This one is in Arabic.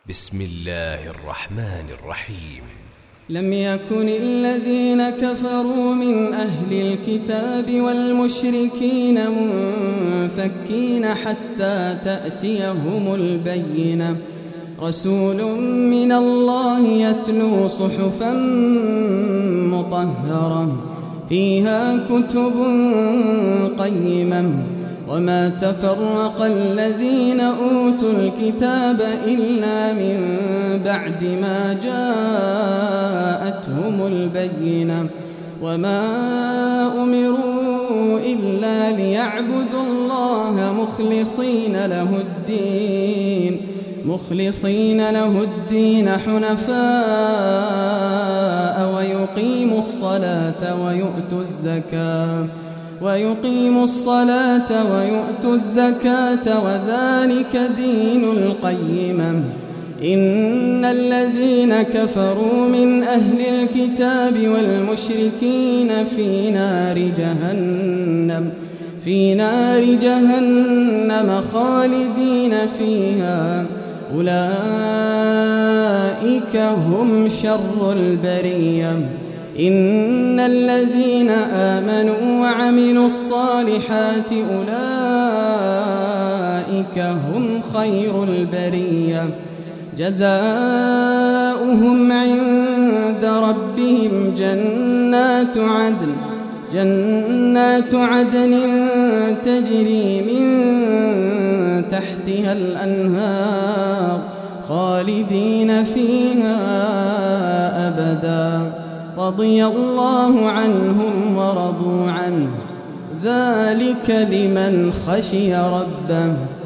بسم الله الرحمن الرحيم. لم يكن الذين كفروا من أهل الكتاب والمشركين منفكين حتى تأتيهم البينة، رسول من الله يتلو صحفا مطهرة فيها كتب قيمة، وما تفرق الذين أوتوا الكتاب إلا من بعد ما جاءتهم البينة، وما أمروا إلا ليعبدوا الله مخلصين له الدين حنفاء ويقيموا الصلاة ويؤتوا الزكاة وذلك دين القيمة. إن الذين كفروا من أهل الكتاب والمشركين في نار جهنم خالدين فيها، أولئك هم شر البرية. إن الذين آمنوا وعملوا الصالحات أولئك هم خير البرية، جزاؤهم عند ربهم جنات عدن تجري من تحتها الأنهار خالدين فيها أبدا، رضي الله عنهم ورضوا عنه، ذلك لمن خشي ربه.